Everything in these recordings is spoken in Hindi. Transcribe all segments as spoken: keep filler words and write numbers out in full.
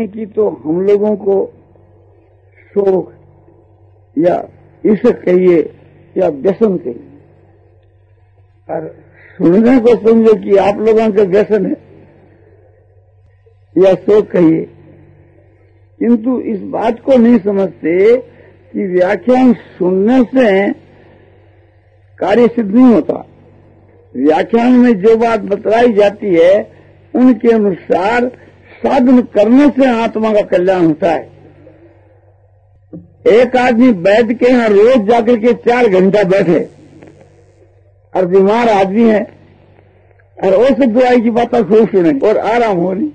सुनने की तो हम लोगों को शौक या इश्क कहिए या व्यसन कहिए, और सुनने को समझो कि आप लोगों का व्यसन है या शौक कहिए, किंतु इस बात को नहीं समझते कि व्याख्यान सुनने से कार्य सिद्ध नहीं होता। व्याख्यान में जो बात बतलाई जाती है उनके अनुसार साधन करने से आत्मा का कल्याण होता है। एक आदमी वैद्य के यहाँ रोज जाकर के चार घंटा बैठे और बीमार आदमी है और औषध दवाई की बातें खूब सुने और आराम हो रही।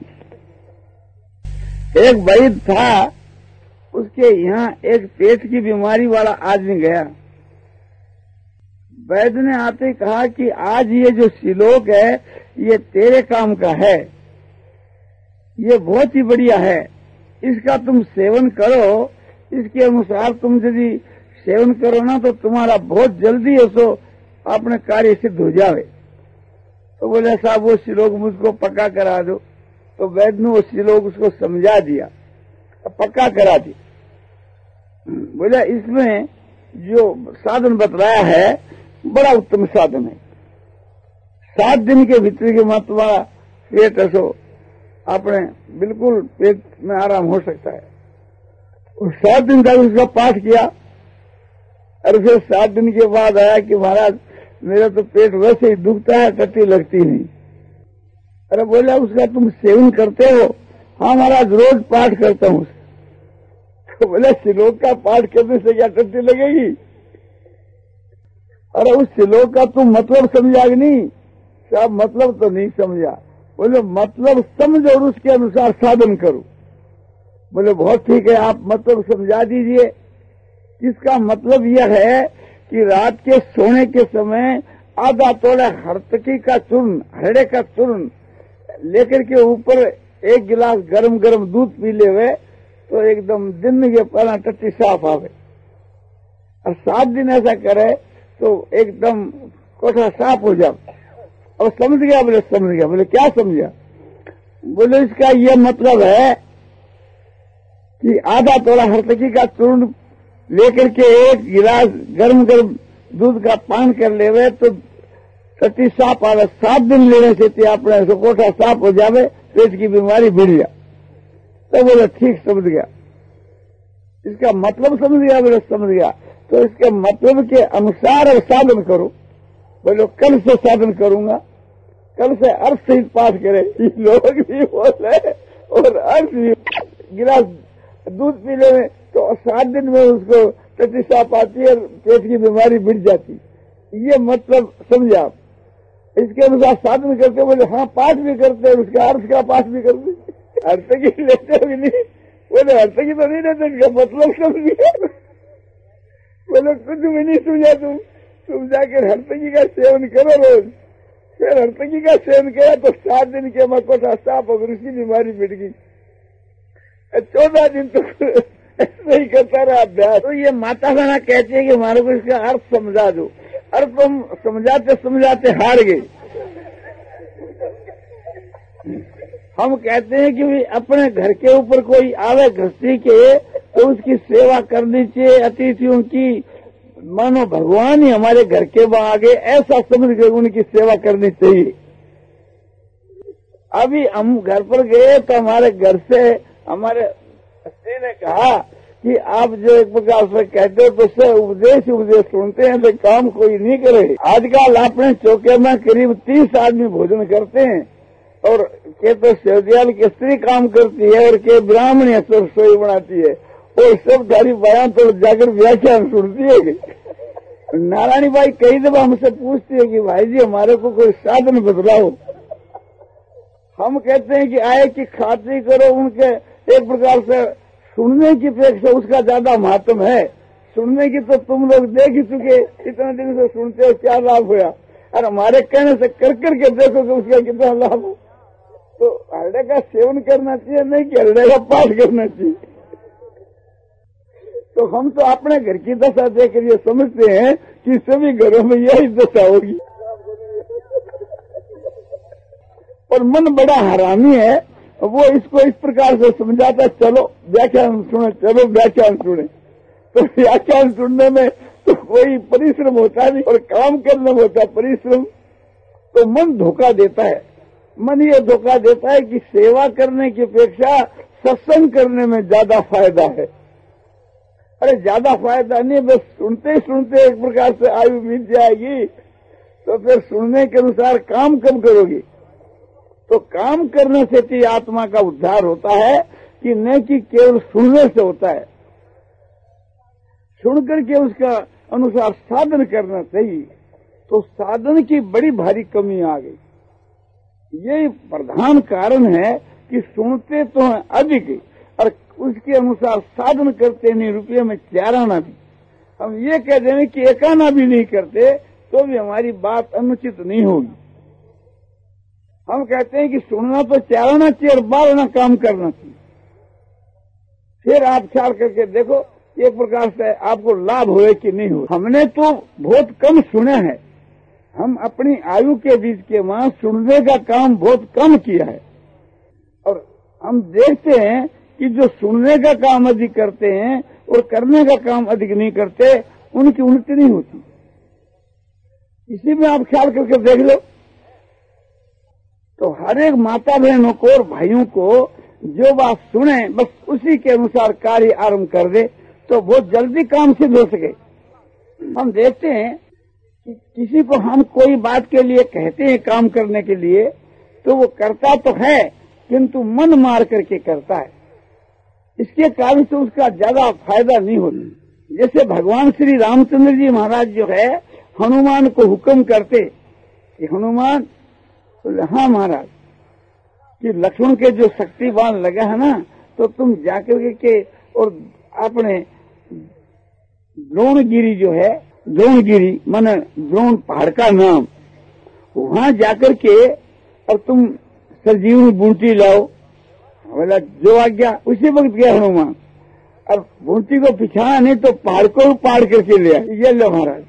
एक वैद्य था, उसके यहाँ एक पेट की बीमारी वाला आदमी गया। वैद्य ने आते कहा कि आज ये जो श्लोक है ये तेरे काम का है, ये बहुत ही बढ़िया है, इसका तुम सेवन करो। इसके अनुसार तुम यदि सेवन करो ना तो तुम्हारा बहुत जल्दी ऐसो अपने कार्य सिद्ध हो जावे। तो बोले साहब वो श्लोक मुझको पक्का करा दो। तो वैद्य ने वो श्लोक उसको समझा दिया, पक्का करा दिया। बोले इसमें जो साधन बतलाया है बड़ा उत्तम साधन है। सात दिन के भीतर के बाद तुम्हारा पेट ऐसो अपने बिल्कुल पेट में आराम हो सकता है। और सात दिन तक उसका पाठ किया और फिर सात दिन के बाद आया कि महाराज मेरा तो पेट वैसे ही दुखता है, टट्टी लगती नहीं। अरे बोला उसका तुम सेवन करते हो? हाँ महाराज रोज पाठ करता हूँ। तो बोले श्लोक का पाठ करने से क्या टट्टी लगेगी? अरे उस श्लोक का तुम मतलब समझा कि नहीं? साहब मतलब तो नहीं समझा। बोले मतलब समझो और उसके अनुसार साधन करो। बोले बहुत ठीक है, आप मतलब समझा दीजिए। इसका मतलब यह है कि रात के सोने के समय आधा तोड़ा हरतकी का चूर्ण, हरड़े का चूर्ण लेकर के ऊपर एक गिलास गरम गरम दूध पी ले हुए तो एकदम दिन के पहला टट्टी साफ आवे। और सात दिन ऐसा करे तो एकदम कोठा साफ हो जाए। और समझ गया? बोले समझ गया। बोले क्या समझा? बोले इसका यह मतलब है कि आधा तोड़ा हरतकी का चूर्ण लेकर के एक गिलास गर्म गर्म दूध का पान कर लेवे तो टट्टी साफ आवे। सात दिन लेने से अपने कोठा साफ हो जावे, पेट की बीमारी बढ़ जा। तो बोले ठीक समझ गया। इसका मतलब समझ गया? बोले समझ गया। तो इसके मतलब के अनुसार अब साधन करो। बोलो कल से साधन करूंगा, कल से अर्थ सहित पाठ करे। लोग भी बोले और अर्थ भी गिलास दूध पी ले तो सात दिन में उसको टट्टी साफ आती है और पेट की बीमारी मिट जाती। ये मतलब समझा? इसके अनुसार साधन करते। बोले हाँ पाठ भी करते हैं, उसका अर्थ का पाठ भी करते। अर्थ की लेते भी नहीं। बोले अर्थ की तो नहीं लेते, इसका मतलब समझिए। बोले कुछ भी नहीं समझा तुम तुम जाकर हरतकी का सेवन करो रोज। फिर हरतकी का सेवन किया तो सात दिन के मकोटा साफ होकर उसकी बीमारी मिट गई। चौदह दिन तो ऐसे ही करता रहा अभ्यास। तो ये माता बहना कहती है कि हमारे को इसका अर्थ समझा दो। अर्थ तुम समझाते समझाते हार गए। हम कहते हैं कि भी अपने घर के ऊपर कोई आवे गृहस्थी के तो उसकी सेवा करनी चाहिए। अतिथियों की मानो भगवान ही हमारे घर के आगे, ऐसा समझ कर उनकी सेवा करनी चाहिए। अभी हम घर पर गए तो हमारे घर से हमारे स्त्री ने कहा कि आप जो एक प्रकार से कहते हो तो उससे उपदेश उपदेश सुनते हैं तो काम कोई नहीं करे। आजकल अपने चौके में करीब तीस आदमी भोजन करते हैं और के तो सेवदयाल की स्त्री काम करती है और के ब्राह्मण रसोई बनाती है और सब गाड़ी बयान तो जाकर व्याख्यान सुनती है। नारायणी भाई कई दफा हमसे पूछती है कि भाई जी हमारे को कोई साधन बदलाओ। हम कहते हैं कि आए की खातिरी करो। उनके एक प्रकार से सुनने की अपेक्षा उसका ज्यादा महत्व है। सुनने की तो तुम लोग देख ही चुके, इतने दिन से सुनते हो, क्या लाभ हुआ? और हमारे कहने से कर करके देखो कि उसका कितना लाभ हो। तो हरड़े का सेवन करना चाहिए, नहीं कि हरड़े का पाठ करना चाहिए। तो हम तो अपने घर की दशा देखकर ये समझते हैं कि सभी घरों में यही दशा होगी। और मन बड़ा हरामी है। वो इसको इस प्रकार से समझाता, चलो व्याख्यान सुने, चलो व्याख्यान सुने। तो व्याख्यान सुनने में तो कोई परिश्रम होता नहीं और काम करने में होता परिश्रम। तो मन धोखा देता है। मन ये धोखा देता है कि सेवा करने की अपेक्षा सत्संग करने में ज्यादा फायदा है। अरे ज्यादा फायदा नहीं, बस सुनते ही सुनते एक प्रकार से आयु बीत जाएगी, तो फिर सुनने के अनुसार काम कब करोगे? तो काम करने से भी आत्मा का उद्धार होता है कि न कि केवल सुनने से होता है। सुन करके उसका अनुसार साधन करना चाहिए। तो साधन की बड़ी भारी कमी आ गई। यही प्रधान कारण है कि सुनते तो हैं अधिक और उसके अनुसार साधन करते नहीं, रुपये में चाराना भी। हम ये कह दें कि एकाना भी नहीं करते तो भी हमारी बात अनुचित नहीं होगी। हम कहते हैं कि सुनना तो चाराना चाहिए और बारना काम करना चाहिए। फिर आप ख्याल करके देखो एक प्रकार से आपको लाभ हुए कि नहीं हुए। हमने तो बहुत कम सुना है। हम अपनी आयु के बीच के वहां सुनने का काम बहुत कम किया है और हम देखते हैं कि जो सुनने का काम अधिक करते हैं और करने का काम अधिक नहीं करते, उनकी उन्नति नहीं होती। इसी में आप ख्याल करके देख लो। तो हर एक माता बहनों को और भाइयों को जो बात सुने बस उसी के अनुसार कार्य आरंभ कर दे तो बहुत जल्दी काम सिद्ध हो सके। हम देखते हैं कि किसी को हम कोई बात के लिए कहते हैं काम करने के लिए, तो वो करता तो है किंतु मन मार करके करता है। इसके कारण से उसका ज्यादा फायदा नहीं होता। जैसे भगवान श्री रामचंद्र जी महाराज जो है हनुमान को हुक्म करते कि हनुमान, हाँ महाराज, कि लक्ष्मण के जो शक्तिवान लगा है ना, तो तुम जाकर के और अपने द्रोणगिरी जो है, द्रोणगिरी माने द्रोण पहाड़ का नाम, वहां जाकर के और तुम संजीवनी बूटी लाओ। बोला जो आज्ञा। उसी वक्त गया हनुमान। अब बूटी को पिछाना नहीं तो पहाड़ को पाड़ करके ले आए। ये लो महाराज।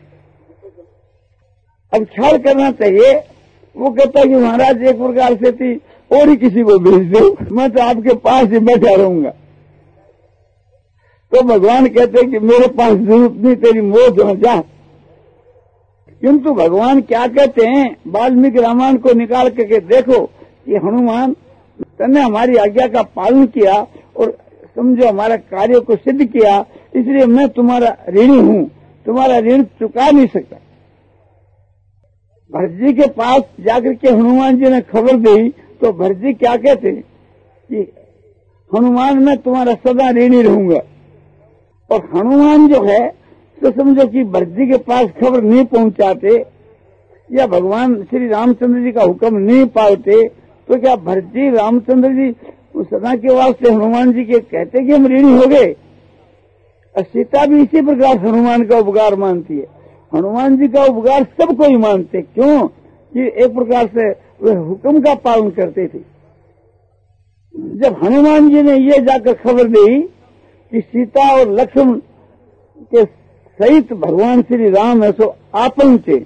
अब ख्याल करना चाहिए। वो कहता कि महाराज एक प्रकार से थी और ही किसी को भेज दो, मैं तो आपके पास ही बैठा रहूंगा। तो भगवान कहते कि मेरे पास जरूरत नहीं, तेरी मौत हो जा। किंतु भगवान क्या कहते हैं, वाल्मीकि रामायण को निकाल करके देखो कि हनुमान तने हमारी आज्ञा का पालन किया और समझो हमारा कार्य को सिद्ध किया, इसलिए मैं तुम्हारा ऋणी हूँ, तुम्हारा ऋण चुका नहीं सकता। भरत जी के पास जाकर के हनुमान जी ने खबर दी तो भरत जी क्या कहते कि हनुमान मैं तुम्हारा सदा ऋणी रहूंगा। और हनुमान जो है तो समझो कि भरत जी के पास खबर नहीं पहुंचाते या भगवान श्री रामचंद्र जी का हुक्म नहीं पालते, तो क्या भरत जी रामचंद्र जी सदा के वास्ते हनुमान जी के कहते कि हम ऋणी हो गए। और सीता भी इसी प्रकार हनुमान का उपकार मानती है। हनुमान जी का उपकार सबको ही मानते, क्यों कि एक प्रकार से वे हुक्म का पालन करते थे। जब हनुमान जी ने ये जाकर खबर दी कि सीता और लक्ष्मण के सहित भगवान श्री राम है सो आ पहुंचे,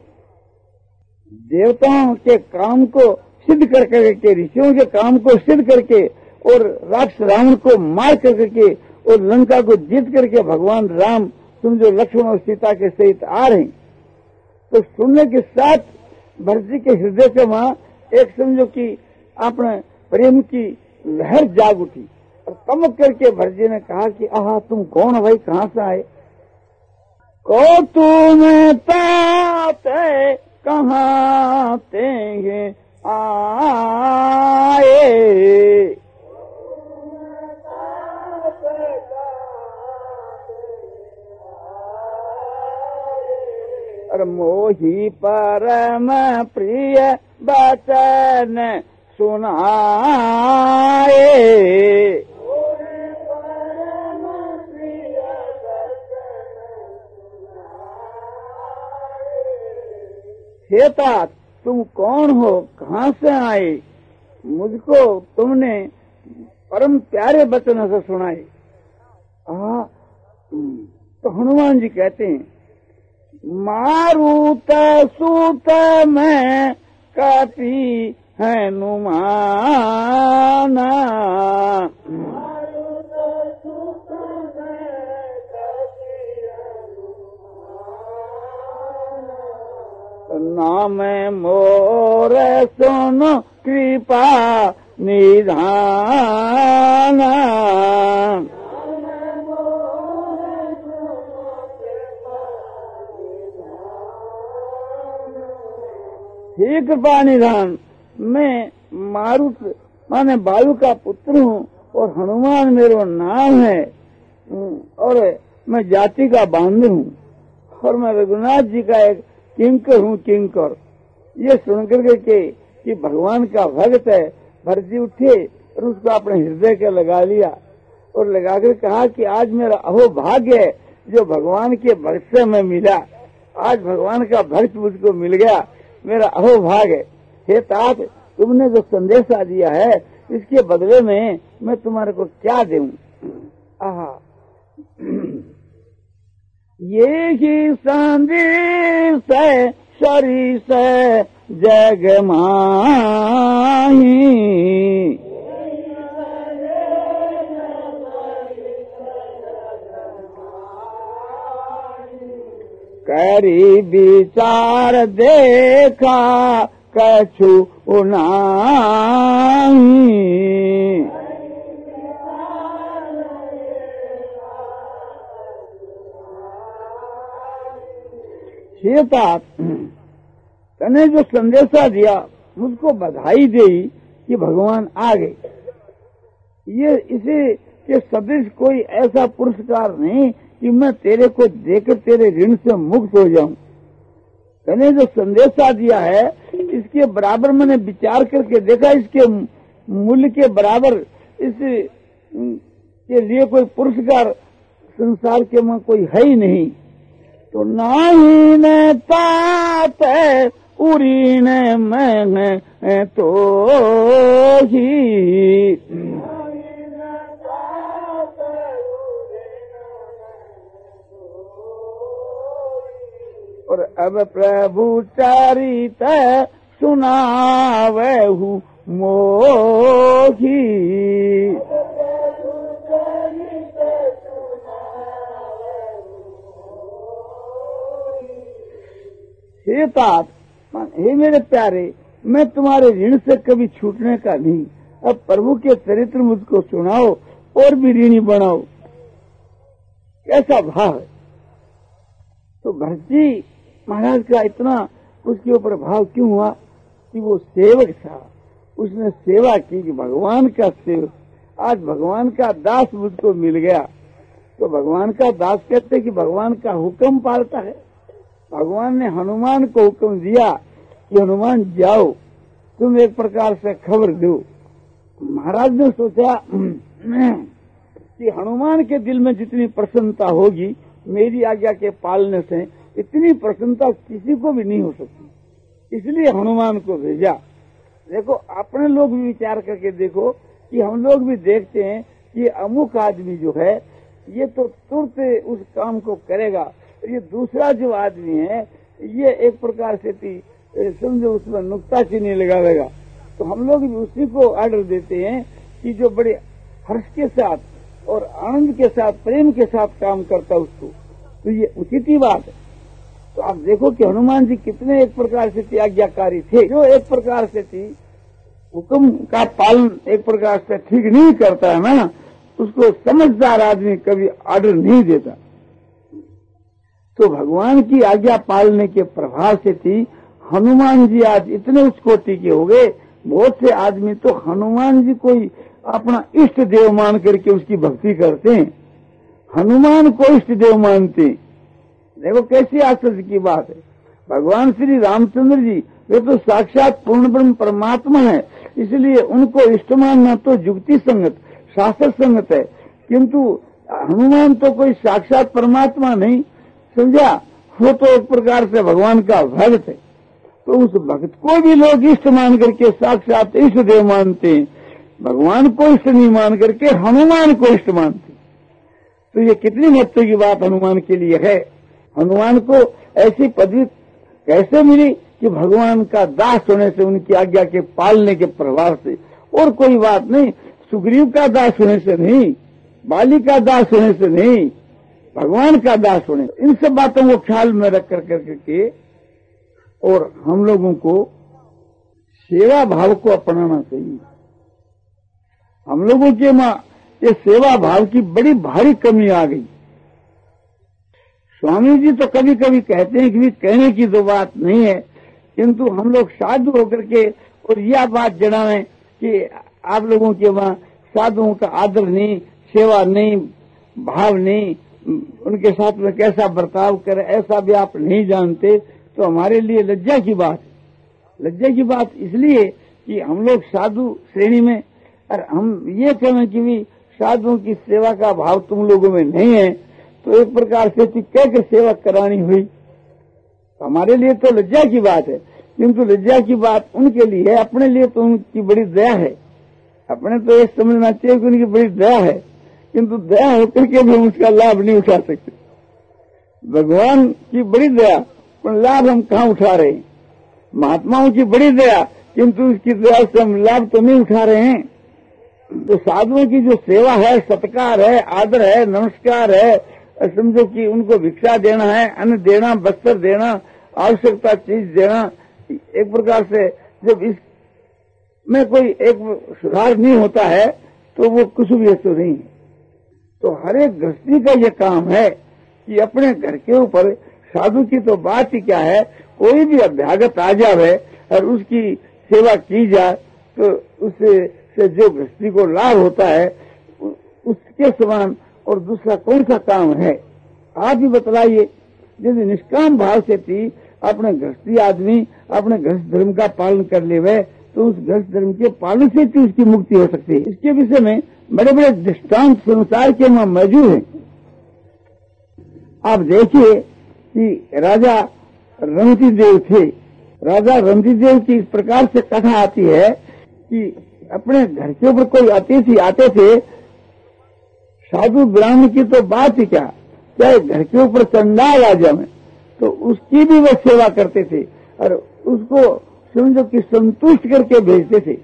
देवताओं के काम को सिद्ध कर करके, ऋषियों के काम को सिद्ध करके और राक्षस रावण को मार करके और लंका को जीत करके भगवान राम समझो लक्ष्मण और सीता के सहित आ रहे हैं। तो सुनने के साथ भरत जी के हृदय से वहां एक समझो कि अपने प्रेम की लहर जाग उठी और तमक करके भरत जी ने कहा कि आहा तुम कौन हो भाई, कहाँ से आए? को तुम ताते कहाँ ते आए, और मोही परम प्रिय बचन सुनाए। हेता तुम कौन हो, कहाँ से आए? मुझको तुमने परम प्यारे वचन से सुनाए। आ, तो हनुमान जी कहते हैं मारूत सूत में कपी हनुमाना। नाम मोर सुनो कृपा निधाना। हे कृपा निधान, मैं मारुत माने बालू का पुत्र हूँ और हनुमान मेरा नाम है और मैं जाति का बांधव हूँ और मैं रघुनाथ जी का एक किंकर हूँ किंकर। ये सुनकर के कि भगवान का भक्त है, भरत जी उठे और उसको अपने हृदय के लगा लिया और लगाकर कहा कि आज मेरा अहो भाग्य है जो भगवान के भक्त से मैं मिला। आज भगवान का भक्त मुझको मिल गया, मेरा अहो भाग है। हे तात, तुमने जो संदेशा दिया है इसके बदले में मैं तुम्हारे को क्या दूं? आहा, ये ही संदेश है शरीस जग माही। करी विचार देखा कछु नाही। सीता तने जो संदेशा दिया मुझको बधाई दी कि भगवान आ गए। ये इसे के सदृश कोई ऐसा पुरस्कार नहीं कि मैं तेरे को देकर तेरे ऋण से मुक्त हो जाऊं। तने जो संदेशा दिया है इसके बराबर मैंने विचार करके देखा, इसके मूल्य के बराबर इस के लिए कोई पुरस्कार संसार के में कोई है ही नहीं। तो नाही न तात उरी न मैं तो ही। और अब प्रभु चरित सुनावहु मोही। हे तात, हे मेरे प्यारे, मैं तुम्हारे ऋण से कभी छूटने का नहीं। अब प्रभु के चरित्र मुझको सुनाओ और भी ऋणी बनाओ। कैसा भाव है। तो भरत जी महाराज का इतना उसके ऊपर भाव क्यों हुआ कि वो सेवक था, उसने सेवा की कि भगवान का सेवक, आज भगवान का दास मुझको मिल गया। तो भगवान का दास कहते कि भगवान का हुक्म पालता है। भगवान ने हनुमान को हुक्म दिया कि हनुमान जाओ तुम एक प्रकार से खबर दो। महाराज ने सोचा कि हनुमान के दिल में जितनी प्रसन्नता होगी मेरी आज्ञा के पालने से, इतनी प्रसन्नता किसी को भी नहीं हो सकती। इसलिए हनुमान को भेजा। देखो अपने लोग भी विचार करके देखो कि हम लोग भी देखते हैं कि अमुक आदमी जो है ये तो तुरंत उस काम को करेगा, ये दूसरा जो आदमी है ये एक प्रकार से समझो उसमें नुक्ता चीनी लगावेगा। तो हम लोग भी उसी को ऑर्डर देते हैं कि जो बड़े हर्ष के साथ और आनंद के साथ प्रेम के साथ काम करता उसको, तो ये उचित ही बात है। तो आप देखो कि हनुमान जी कितने एक प्रकार से आज्ञाकारी थे। जो एक प्रकार से थी हुक्म का पालन एक प्रकार से ठीक नहीं करता है ना, उसको समझदार आदमी कभी ऑर्डर नहीं देता। तो भगवान की आज्ञा पालने के प्रभाव से थी हनुमान जी आज इतने उच्च कोटि के हो गए। बहुत से आदमी तो हनुमान जी को ही अपना इष्ट देव मान करके उसकी भक्ति करते हैं, हनुमान को इष्ट देव मानते हैं। देखो कैसी आश्चर्य की बात है। भगवान श्री रामचंद्र जी वे तो साक्षात पूर्ण ब्रह्म परमात्मा है, इसलिए उनको इष्ट मानना तो युक्ति संगत शास्त्र संगत है। किंतु हनुमान तो कोई साक्षात परमात्मा नहीं, समझा, वो तो एक प्रकार से भगवान का भक्त है। तो उस भक्त को भी लोग इष्ट मान करके साक्षात इष्ट देव मानते हैं, भगवान को इष्ट नहीं मान करके हनुमान को इष्ट मानते। तो ये कितनी महत्व की बात हनुमान के लिए है। हनुमान को ऐसी पदवी कैसे मिली कि भगवान का दास होने से, उनकी आज्ञा के पालने के प्रभाव से, और कोई बात नहीं। सुग्रीव का दास होने से नहीं, बाली का दास होने से नहीं, भगवान का दास होने। इन सब बातों को ख्याल में रख कर करके और हम लोगों को सेवा भाव को अपनाना चाहिए। हम लोगों के मां ये सेवा भाव की बड़ी भारी कमी आ गई। स्वामी जी तो कभी कभी कहते हैं कि भी कहने की तो बात नहीं है, किंतु हम लोग साधु होकर के और यह बात जनावें कि आप लोगों के वहां साधुओं का आदर नहीं, सेवा नहीं, भाव नहीं, उनके साथ में कैसा बर्ताव करे ऐसा भी आप नहीं जानते, तो हमारे लिए लज्जा की बात है। लज्जा की बात इसलिए कि हम लोग साधु श्रेणी में, और हम ये कहें कि भी साधुओं की सेवा का भाव तुम लोगों में नहीं है, तो एक प्रकार से कहकर सेवा करानी हुई। हमारे लिए तो लज्जा की बात है, किंतु लज्जा की बात उनके लिए है, अपने लिए तो उनकी बड़ी दया है। अपने तो ये समझना चाहिए कि उनकी बड़ी दया है, किंतु दया होकर के भी हम उसका लाभ नहीं उठा सकते। भगवान की बड़ी दया, पर लाभ हम कहाँ उठा रहे हैं। महात्माओं की बड़ी दया, किंतु उसकी दया से हम लाभ तो नहीं उठा रहे हैं। तो साधुओं की जो सेवा है, सत्कार है, आदर है, नमस्कार है, समझो कि उनको भिक्षा देना है, अन्न देना, वस्त्र देना, आवश्यकता चीज देना, एक प्रकार से जब इस में कोई एक सुधार नहीं होता है तो वो कुछ भी तो नहीं है। तो हर एक गृहस्थी का ये काम है कि अपने घर के ऊपर, साधु की तो बात ही क्या है, कोई भी अभ्यागत आ जाए और उसकी सेवा की जाए तो उससे से जो गृहस्थी को लाभ होता है उसके समान और दूसरा कौन सा काम है। आप ही बतलाइए। यदि निष्काम भाव से थी अपने गृहस्थी आदमी अपने गृहस्थ धर्म का पालन कर ले तो उस गृहस्थ धर्म के पालन से भी उसकी मुक्ति हो सकती है। इसके विषय में बड़े बड़े दृष्टांत संसार के वहां मौजूद हैं। आप देखिए कि राजा रंती देव थे। राजा रंती देव की इस प्रकार से कथा आती है कि अपने घर के ऊपर कोई अतिथि आते थे, साधु ब्राह्मण की तो बात ही क्या, चाहे घर के ऊपर चंडाल आ जाए तो उसकी भी वे सेवा करते थे और उसको समझो कि संतुष्ट करके भेजते थे।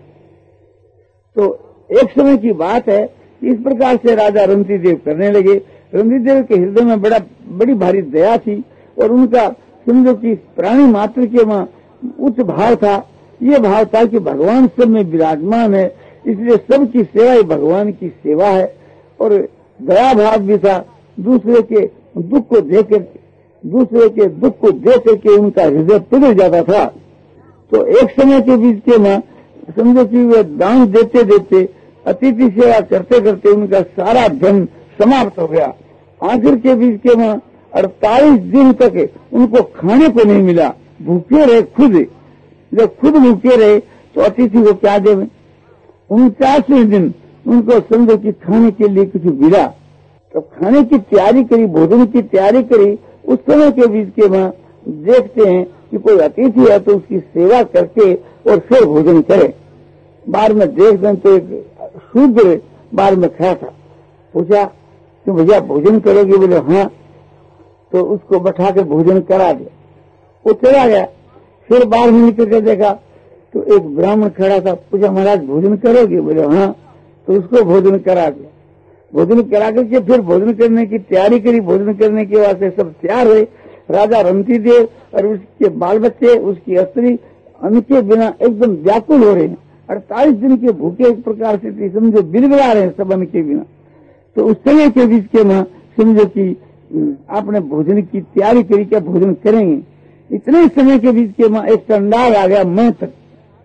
तो एक समय की बात है कि इस प्रकार से राजा रंती देव करने लगे। रंती देव के हृदय में बड़ा बड़ी भारी दया थी और उनका समझो कि प्राणी मात्र के वहां उच्च भाव था। ये भाव था कि भगवान सब में विराजमान है, इसलिए सबकी सेवा ही भगवान की सेवा है। और दया भाव भी था, दूसरे के दुख को देख करके दूसरे के दुख को देख करके उनका हृदय पिघल जाता था। तो एक समय के बीच के में समझो कि वे दान देते देते अतिथि सेवा करते करते उनका सारा धन समाप्त हो गया। आखिर के बीच के में अड़तालीस दिन तक उनको खाने को नहीं मिला, भूखे रहे खुद। जब खुद भूखे रहे तो अतिथि को क्या देवे। उनचासवें दिन उनको समझो कि खाने के लिए कुछ मिला, तो खाने की तैयारी करी, भोजन की तैयारी करी। उस समय के बीच के वहां देखते हैं कि कोई अतिथि है तो उसकी सेवा करके और फिर भोजन करे। बार में देख दें तो एक शूद्र बार में खड़ा था। पूछा कि भैया भोजन करोगे? बोले हाँ। तो उसको बैठा के भोजन करा दिया, वो चला गया। फिर बाहर में निकल कर देखा तो एक ब्राह्मण खड़ा था। पूछा महाराज भोजन करोगे? बोले हाँ। तो उसको भोजन करा दिया। भोजन करा करके फिर भोजन करने की तैयारी करी। भोजन करने के वास्ते सब तैयार हुए। राजा रंती देव और उसके बाल बच्चे, उसकी स्त्री अन्न के बिना एकदम व्याकुल हो रहे हैं। अड़तालीस दिन के भूखे एक प्रकार से समझो बिलबिला रहे हैं सब अन्न के बिना। तो उस समय के बीच के वहां समझो कि आपने भोजन की तैयारी करी, क्या भोजन करेंगे। इतने समय के बीच के वहां एक चंडाल आ गया मैं तक,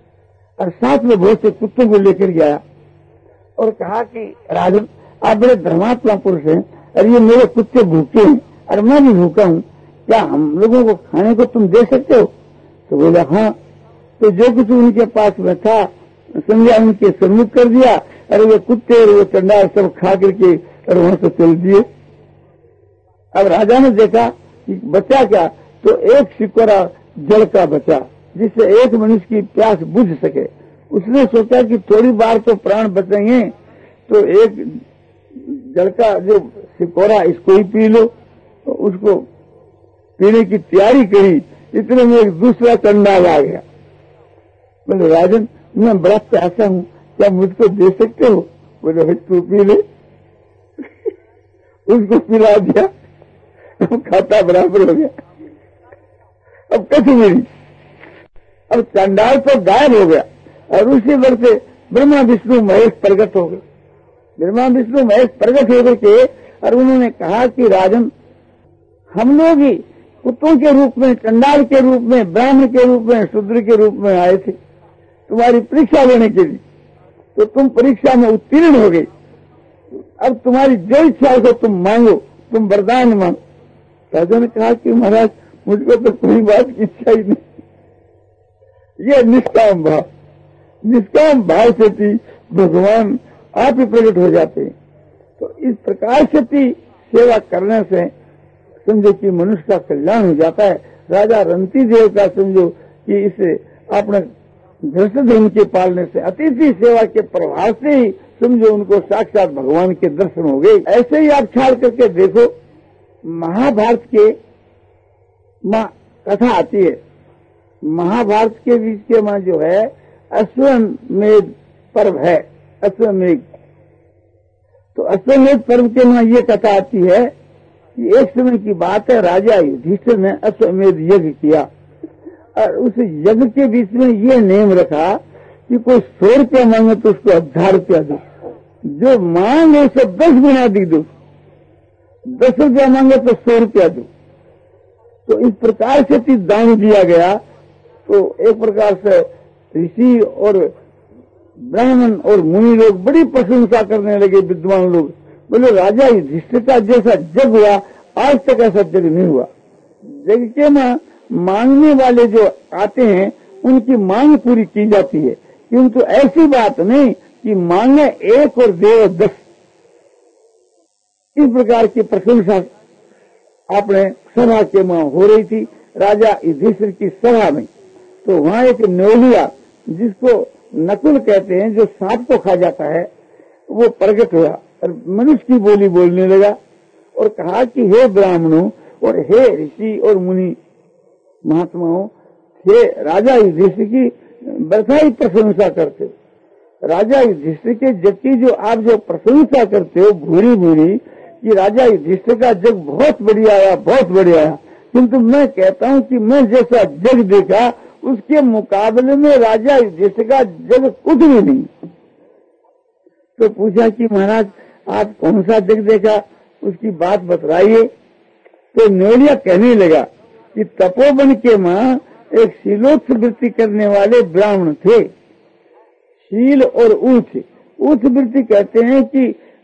और साथ में बहुत से कुत्तों को लेकर गया और कहा कि राजन आप बड़े धर्मात्मा पुरुष हैं और ये मेरे कुत्ते भूखे हैं और मैं भी भूखा हूँ, क्या हम लोगों को खाने को तुम दे सकते हो? तो बोला हाँ। तो जो कुछ उनके पास में था संज्ञा उनके सम्मुख कर दिया और वे कुत्ते और वो चंडाल सब खा करके और वहां से चल दिए। अब राजा ने देखा कि बचा क्या, तो एक सिकोरा जल का बचा जिससे एक मनुष्य की प्यास बुझ सके। उसने सोचा कि थोड़ी बार तो प्राण बचेंगे, तो एक जल का जो सिकोरा इसको ही पी लो। तो उसको पीने की तैयारी करी इतने में एक दूसरा चंडाल आ गया। बोले राजन, मैं बड़ा प्यासा हूँ, क्या मुझको दे सकते हो? बोले भाई तू पी ले। उसको पिला दिया, अब खाता बराबर हो गया। अब कैसे मेरी, अब चंडाल तो गायब हो गया और उसी वर्ष से ब्रह्मा विष्णु महेश प्रकट हो गए। ब्रह्मा विष्णु महेश प्रकट हो गए और उन्होंने कहा कि राजन, हम लोग ही कुत्तों के रूप में, चंडाल के रूप में, ब्राह्मण के रूप में, शूद्र के रूप में आए थे तुम्हारी परीक्षा लेने के लिए, तो तुम परीक्षा में उत्तीर्ण हो गई। अब तुम्हारी जो इच्छा हो तुम मांगो, तुम वरदान मांगो। राजा ने कहा कि महाराज मुझको तो कोई बात की इच्छा ही नहीं। ये निष्काम भाव, निष्काम भाव से भी भगवान आप ही प्रकट हो जाते हैं। तो इस प्रकार से भी सेवा करने से समझो कि मनुष्य का कल्याण हो जाता है। राजा रंती देव का समझो कि इसे अपने धर्ष धर्म के पालने से, अतिथि सेवा के प्रभाव से ही समझो उनको साक्षात भगवान के दर्शन हो गए। ऐसे ही आप छाड़ करके देखो, महाभारत के माँ कथा आती है। महाभारत के बीच के माँ जो है अश्वमेध पर्व है, अश्वमेध। तो अश्वमेध पर्व के माँ ये कथा आती है कि एक समय की बात है, राजा युधिष्ठिर ने अश्वमेध यज्ञ किया और उस यज्ञ के बीच में ये नियम रखा कि कोई सौ रुपया मांगे तो उसको हजार रुपया दो, जो मांगे उसे दस गुना दी दो, दस रुपया मांगे तो सौ रुपया दो। तो इस प्रकार से दान दिया गया। तो एक प्रकार से ऋषि और ब्राह्मण और मुनि लोग बड़ी प्रशंसा करने लगे, विद्वान लोग। बोले राजा युधिष्ठिर का जैसा जग हुआ आज तक ऐसा जग नहीं हुआ। जग के मां मांगने वाले जो आते हैं उनकी मांग पूरी की जाती है, किंतु ऐसी बात नहीं कि मांगे एक और दे दस। इस प्रकार की प्रशंसा अपने सभा के मां हो रही थी राजा युधिष्ठिर की सभा में। तो वहां एक न्योलिया, जिसको नकुल कहते हैं, जो सांप को खा जाता है, वो प्रकट हुआ और मनुष्य की बोली बोलने लगा और कहा कि हे ब्राह्मणों और हे ऋषि और मुनि महात्माओं, हे राजा युधिष्ठिर की बधाई प्रशंसा करते हो। राजा युधिष्ठिर के जग की जो आप जो प्रशंसा करते हो भूरी भूरी कि राजा युधिष्ठिर का जग बहुत बढ़िया आया, बहुत बढ़िया आया, किंतु मैं कहता हूँ कि मैं जैसा जग देखा उसके मुकाबले में राजा युधिष्ठिर का जग कुछ भी नहीं। तो पूछा कि महाराज आप कौन सा जग देखा, उसकी बात बतलाइए। तो न्योलिया कहने लगा कि तपोवन के मां एक शीलोत्स वृत्ति करने वाले ब्राह्मण थे। शील और ऊच, ऊच वृत्ति कहते हैं कि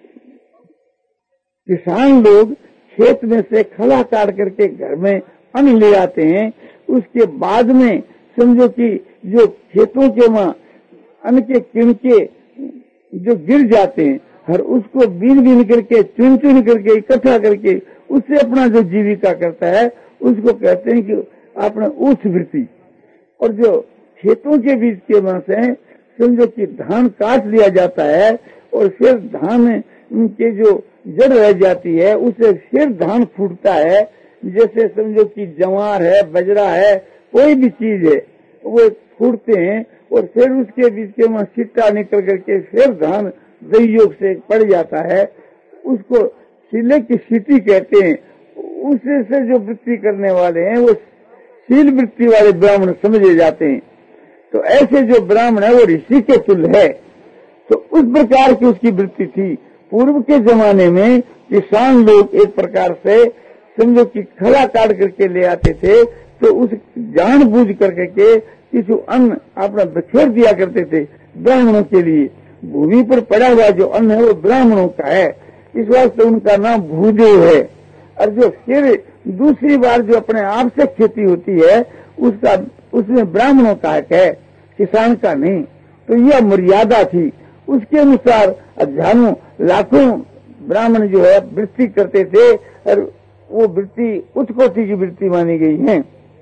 किसान लोग खेत में से खला काट करके घर में अन्न ले आते हैं, उसके बाद में समझो कि जो खेतों के मां अन्न के किनके जो गिर जाते हैं और उसको बीन बीन करके चुन चुन करके इकट्ठा करके उससे अपना जो जीविका करता है उसको कहते हैं कि अपना उच्च वृत्ति। और जो खेतों के बीच के मां से समझो कि धान काट लिया जाता है और फिर धान के जो जड़ रह जाती है उससे फिर धान फूटता है, जैसे समझो कि जवार है, बजरा है, कोई भी चीज है, वो फूटते हैं और फिर उसके बीच के वहां सिट्टा निकल करके फिर धान दहियोग से पड़ जाता है, उसको सिले की सीटी कहते हैं। उससे से जो वृत्ति करने वाले हैं वो शील वृत्ति वाले ब्राह्मण समझे जाते हैं। तो ऐसे जो ब्राह्मण है वो ऋषि के तुल्य है। तो उस प्रकार की उसकी वृत्ति थी। पूर्व के जमाने में किसान लोग एक प्रकार से समझो कि खला काट करके ले आते थे, तो उस जान बूझ करके के किसी अन्न अपना बिखेर दिया करते थे ब्राह्मणों के लिए। भूमि पर पड़ा हुआ जो अन्न है वो ब्राह्मणों का है, इस वास्ते उनका नाम भूदेव है। और जो फिर दूसरी बार जो अपने आप से खेती होती है उसका उसमें ब्राह्मणों का है, किसान का नहीं। तो यह मर्यादा थी, उसके अनुसार हजारों लाखों ब्राह्मण जो है वृत्ति करते थे और वो वृत्ति उच्च कोटि की वृत्ति मानी गई है।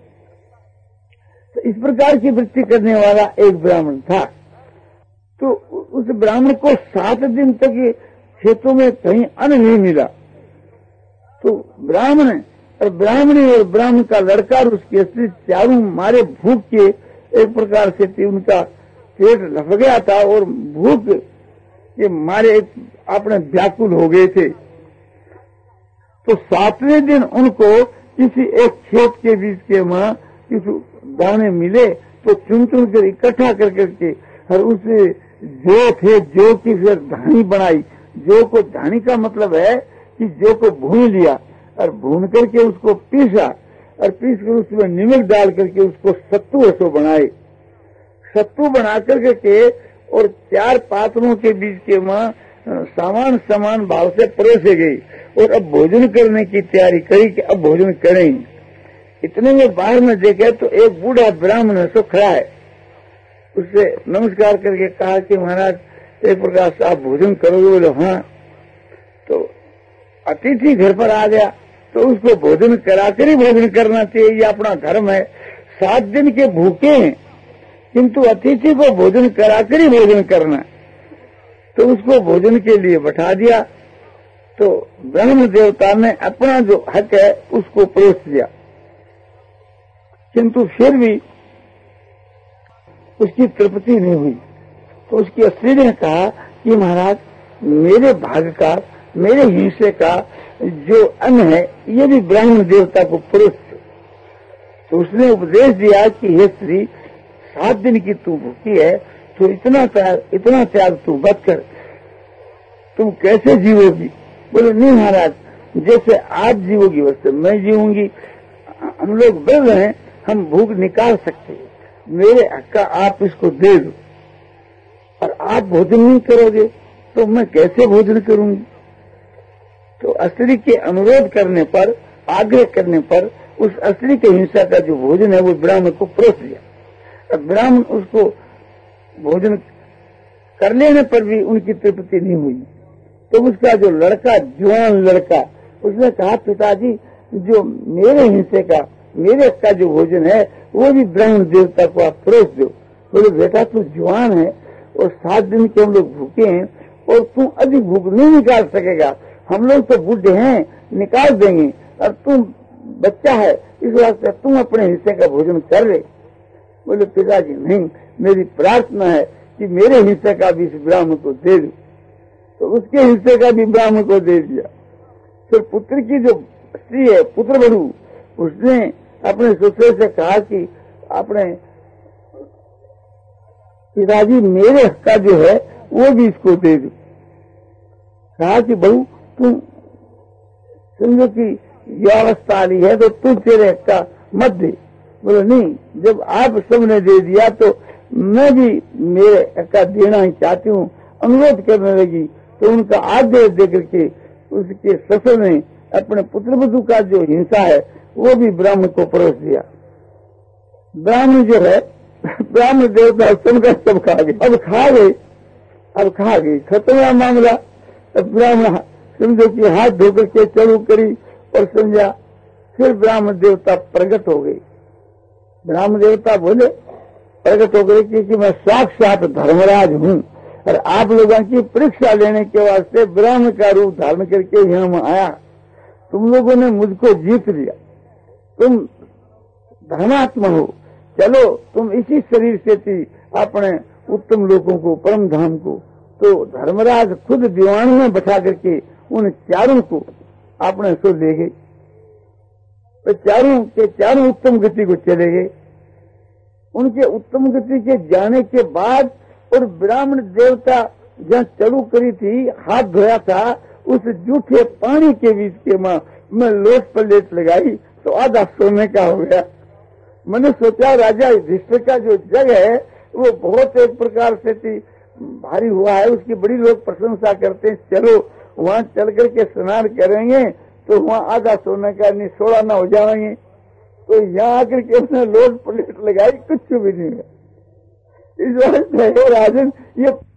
तो इस प्रकार की वृत्ति करने वाला एक ब्राह्मण था। तो उस ब्राह्मण को सात दिन तक खेतों में कहीं अन्न नहीं मिला। तो ब्राह्मण और ब्राह्मणी और ब्राह्मण का लड़का और उसकी स्त्री चारों मारे भूख के एक प्रकार से थी, उनका पेट लग गया था और भूख के मारे अपने व्याकुल हो गए थे। तो सातवें दिन उनको किसी एक खेत के बीच के वहां किसी दाने मिले, तो चुन चुन कर इकट्ठा कर करके और उसे जो थे जो की फिर धानी बनाई। जो को धानी का मतलब है कि जो को भून लिया और भून करके उसको पीसा और पीस कर उसमें नमक डाल करके उसको सत्तू ऐसो बनाए। सत्तू बना करके के और चार पात्रों के बीच के वहां सामान समान भाव से परोसे गई और अब भोजन करने की तैयारी करी कि अब भोजन करें। इतने में बाहर में देखे तो एक बूढ़ा ब्राह्मण सो खड़ा है। उससे नमस्कार करके कहा कि महाराज एक प्रकार से आप भोजन करोगे? बोले हाँ। तो अतिथि घर पर आ गया तो उसको भोजन कराकर ही भोजन करना चाहिए, ये अपना धर्म है। सात दिन के भूखे हैं किंतु अतिथि को भोजन कराकर ही भोजन करना। तो उसको भोजन के लिए बैठा दिया। तो ब्रह्म देवता ने अपना जो हक है उसको परोस दिया, किंतु फिर भी उसकी तृप्ति नहीं हुई। तो उसकी स्त्री ने कहा कि महाराज मेरे भाग का, मेरे हिस्से का जो अन्न है ये भी ब्राह्मण देवता को परोस। तो उसने उपदेश दिया कि हे स्त्री, सात दिन की तू भूखी है तो इतना त्याग इतना त्याग तू मत कर, तुम कैसे जीवोगी? बोले नहीं महाराज, जैसे आप जीवोगी वैसे मैं जीवूंगी। हम लोग बढ़ रहे हैं, हम भूख निकाल सकते हैं, मेरे हक का आप इसको दे दो। और आप भोजन नहीं करोगे तो मैं कैसे भोजन करूंगी? तो स्त्री के अनुरोध करने पर, आग्रह करने पर उस स्त्री के हिंसा का जो भोजन है वो ब्राह्मण को परोस दिया। ब्राह्मण उसको भोजन कर लेने पर भी उनकी तृप्ति नहीं हुई। तो उसका जो लड़का, जवान लड़का, उसने कहा पिताजी जो मेरे हिस्से का, मेरे का जो भोजन है वो भी ब्राह्मण देवता को आप परोस दो। बोले बेटा तू जवान है और सात दिन के हम लोग भूखे हैं और तू अधिक भूख नहीं निकाल सकेगा। हम लोग तो बूढ़े हैं, निकाल देंगे, और तू बच्चा है, इस वास्ते तुम अपने हिस्से का भोजन कर ले। बोले पिताजी नहीं, मेरी प्रार्थना है कि मेरे हिस्से का भी इस ब्राह्मण को दे दो। तो उसके हिस्से का भी ब्राह्मण को दे दिया। फिर पुत्र की जो स्त्री है, पुत्र बड़ू, उसने अपने ससुर से कहा कि अपने पिताजी मेरे हक का जो है वो भी इसको दे दो। कहा कि बहू तुम समझो कि यह अवस्था आ रही है तो तू तेरे हक का मत दे। बोले नहीं, जब आप सबने दे दिया तो मैं भी मेरे हक का देना ही चाहती हूँ। अनुरोध करने लगी तो उनका आदेश दे करके उसके ससुर ने अपने पुत्र वधू का जो हिंसा है वो भी ब्राह्मण को परोस दिया। ब्राह्मण जो है, ब्राह्मण देवता सबका सब खा गए। अब खा गए अब खा गई खत्म हुआ मामला। अब ब्राह्मण समझो कि हाथ धोकर के चढ़ू करी और समझा। फिर ब्राह्मण देवता प्रकट हो गई। ब्राह्मण देवता बोले, प्रकट हो गए कि मैं साक्षात धर्मराज हूँ और आप लोगों की परीक्षा लेने के वास्ते ब्राह्मण का रूप धारण करके यहाँ मैं आया। तुम लोगों ने मुझको जीत लिया, तुम धर्मात्मा हो, चलो तुम इसी शरीर से थी अपने उत्तम लोगों को, परम धाम को। तो धर्मराज खुद दीवान में बैठा करके उन चारों को अपने सो ले गए। तो चारों के चारों उत्तम गति को चले गए। उनके उत्तम गति के जाने के बाद और ब्राह्मण देवता जहाँ चढ़ू करी थी, हाथ धोया था, उस जूठे पानी के बीच के मां मैं लोट पलेट लगाई तो आधा सोने का हो गया। मैंने सोचा राजा युधिष्ठिर का जो जग है वो बहुत एक प्रकार से थी भारी हुआ है, उसकी बड़ी लोग प्रशंसा करते हैं। चलो वहाँ चल करके स्नान करेंगे तो वहाँ आधा सोने का नहीं सोलह ना हो जाएंगे। तो यहाँ आकर के उसने लोट प्लेट लगाई, कुछ भी नहीं है। इस वास्ते राजन ये